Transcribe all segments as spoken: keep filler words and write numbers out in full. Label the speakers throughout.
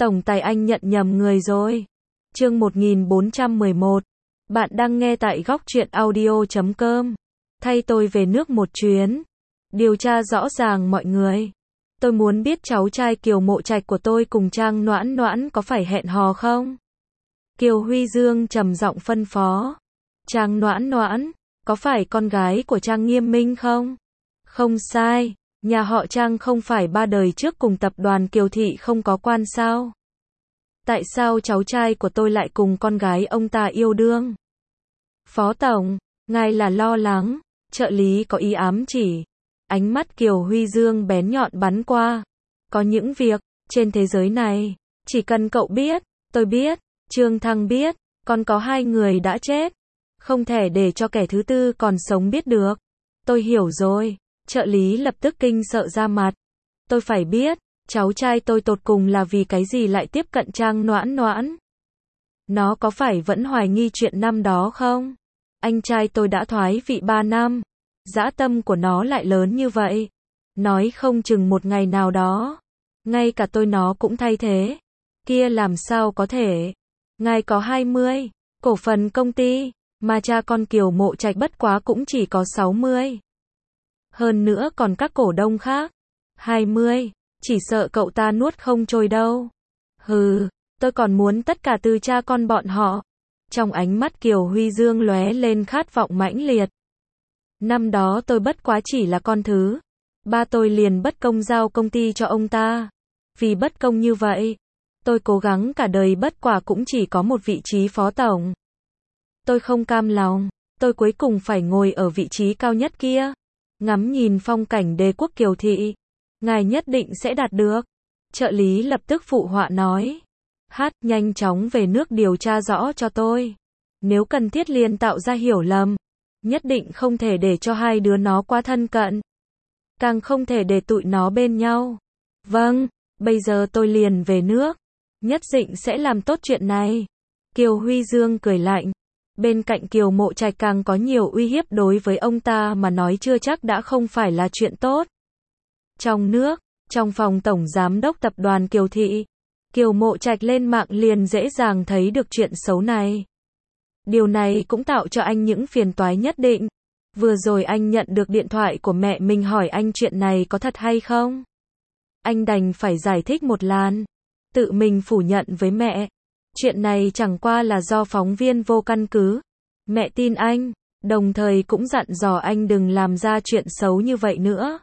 Speaker 1: Tổng tài anh nhận nhầm người rồi. Chương một nghìn bốn trăm mười một. Bạn đang nghe tại góc truyện audio chấm com. Thay tôi về nước một chuyến. Điều tra rõ ràng mọi người. Tôi muốn biết cháu trai Kiều Mộ Trạch của tôi cùng Trang Noãn Noãn có phải hẹn hò không? Kiều Huy Dương trầm giọng phân phó. Trang Noãn Noãn, có phải con gái của Trang Nghiêm Minh không? Không sai, nhà họ Trang không phải ba đời trước cùng tập đoàn Kiều Thị không có quan sao? Tại sao cháu trai của tôi lại cùng con gái ông ta yêu đương? Phó Tổng, ngài là lo lắng, trợ lý có ý ám chỉ. Ánh mắt Kiều Huy Dương bén nhọn bắn qua. Có những việc, trên thế giới này, chỉ cần cậu biết, tôi biết, Trương Thăng biết, còn có hai người đã chết. Không thể để cho kẻ thứ tư còn sống biết được. Tôi hiểu rồi, trợ lý lập tức kinh sợ ra mặt. Tôi phải biết, cháu trai tôi tột cùng là vì cái gì lại tiếp cận Trang Noãn Noãn. Nó có phải vẫn hoài nghi chuyện năm đó không? Anh trai tôi đã thoái vị ba năm. Dã tâm của nó lại lớn như vậy. Nói không chừng một ngày nào đó. Ngay cả tôi nó cũng thay thế. Kia làm sao có thể. Ngài có hai mươi. Cổ phần công ty. Mà cha con Kiều Mộ Trạch bất quá cũng chỉ có sáu mươi. Hơn nữa còn các cổ đông khác. hai mươi. Chỉ sợ cậu ta nuốt không trôi đâu. Hừ, tôi còn muốn tất cả từ cha con bọn họ. Trong ánh mắt Kiều Huy Dương lóe lên khát vọng mãnh liệt. Năm đó tôi bất quá chỉ là con thứ. Ba tôi liền bất công giao công ty cho ông ta. Vì bất công như vậy, tôi cố gắng cả đời bất quả cũng chỉ có một vị trí phó tổng. Tôi không cam lòng, tôi cuối cùng phải ngồi ở vị trí cao nhất kia. Ngắm nhìn phong cảnh đế quốc Kiều Thị. Ngài nhất định sẽ đạt được. Trợ lý lập tức phụ họa nói. Hát, nhanh chóng về nước điều tra rõ cho tôi. Nếu cần thiết liền tạo ra hiểu lầm. Nhất định không thể để cho hai đứa nó quá thân cận. Càng không thể để tụi nó bên nhau. Vâng, bây giờ tôi liền về nước. Nhất định sẽ làm tốt chuyện này. Kiều Huy Dương cười lạnh. Bên cạnh Kiều Mộ Trạch càng có nhiều uy hiếp đối với ông ta mà nói chưa chắc đã không phải là chuyện tốt. Trong nước, trong phòng tổng giám đốc tập đoàn Kiều Thị, Kiều Mộ Trạch lên mạng liền dễ dàng thấy được chuyện xấu này. Điều này cũng tạo cho anh những phiền toái nhất định. Vừa rồi anh nhận được điện thoại của mẹ mình hỏi anh chuyện này có thật hay không. Anh đành phải giải thích một làn. Tự mình phủ nhận với mẹ. Chuyện này chẳng qua là do phóng viên vô căn cứ. Mẹ tin anh, đồng thời cũng dặn dò anh đừng làm ra chuyện xấu như vậy nữa.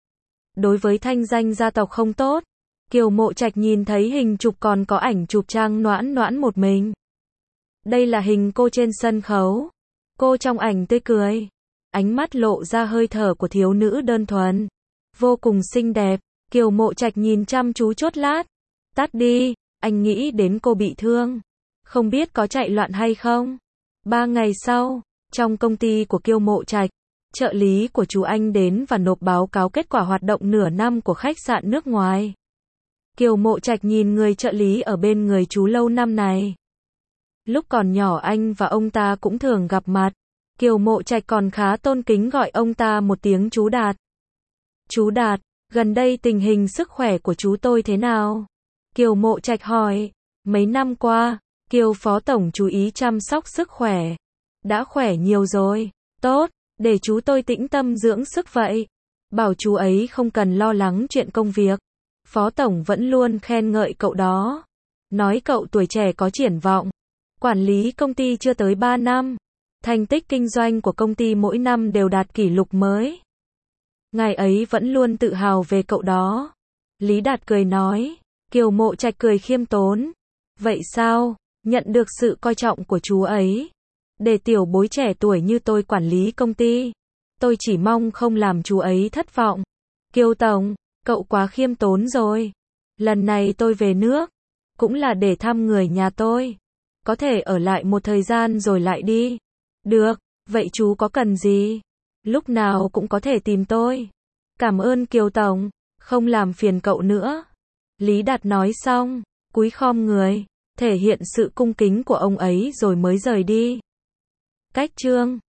Speaker 1: Đối với thanh danh gia tộc không tốt, Kiều Mộ Trạch nhìn thấy hình chụp còn có ảnh chụp Trang Noãn Noãn một mình. Đây là hình cô trên sân khấu. Cô trong ảnh tươi cười. Ánh mắt lộ ra hơi thở của thiếu nữ đơn thuần. Vô cùng xinh đẹp. Kiều Mộ Trạch nhìn chăm chú chốt lát. Tắt đi, anh nghĩ đến cô bị thương. Không biết có chạy loạn hay không. Ba ngày sau, trong công ty của Kiều Mộ Trạch, trợ lý của chú anh đến và nộp báo cáo kết quả hoạt động nửa năm của khách sạn nước ngoài. Kiều Mộ Trạch nhìn người trợ lý ở bên người chú lâu năm này. Lúc còn nhỏ anh và ông ta cũng thường gặp mặt. Kiều Mộ Trạch còn khá tôn kính gọi ông ta một tiếng chú Đạt. Chú Đạt, gần đây tình hình sức khỏe của chú tôi thế nào? Kiều Mộ Trạch hỏi. Mấy năm qua, Kiều Phó Tổng chú ý chăm sóc sức khỏe. Đã khỏe nhiều rồi. Tốt, để chú tôi tĩnh tâm dưỡng sức vậy. Bảo chú ấy không cần lo lắng chuyện công việc. Phó Tổng vẫn luôn khen ngợi cậu đó. Nói cậu tuổi trẻ có triển vọng. Quản lý công ty chưa tới ba năm. Thành tích kinh doanh của công ty mỗi năm đều đạt kỷ lục mới. Ngài ấy vẫn luôn tự hào về cậu đó. Lý Đạt cười nói. Kiều Mộ Trạch cười khiêm tốn. Vậy sao, nhận được sự coi trọng của chú ấy. Để tiểu bối trẻ tuổi như tôi quản lý công ty. Tôi chỉ mong không làm chú ấy thất vọng. Kiều Tổng, cậu quá khiêm tốn rồi. Lần này tôi về nước, cũng là để thăm người nhà tôi. Có thể ở lại một thời gian rồi lại đi. Được, vậy chú có cần gì? Lúc nào cũng có thể tìm tôi. Cảm ơn Kiều Tổng, không làm phiền cậu nữa. Lý Đạt nói xong, cúi khom người, thể hiện sự cung kính của ông ấy rồi mới rời đi. Cách chương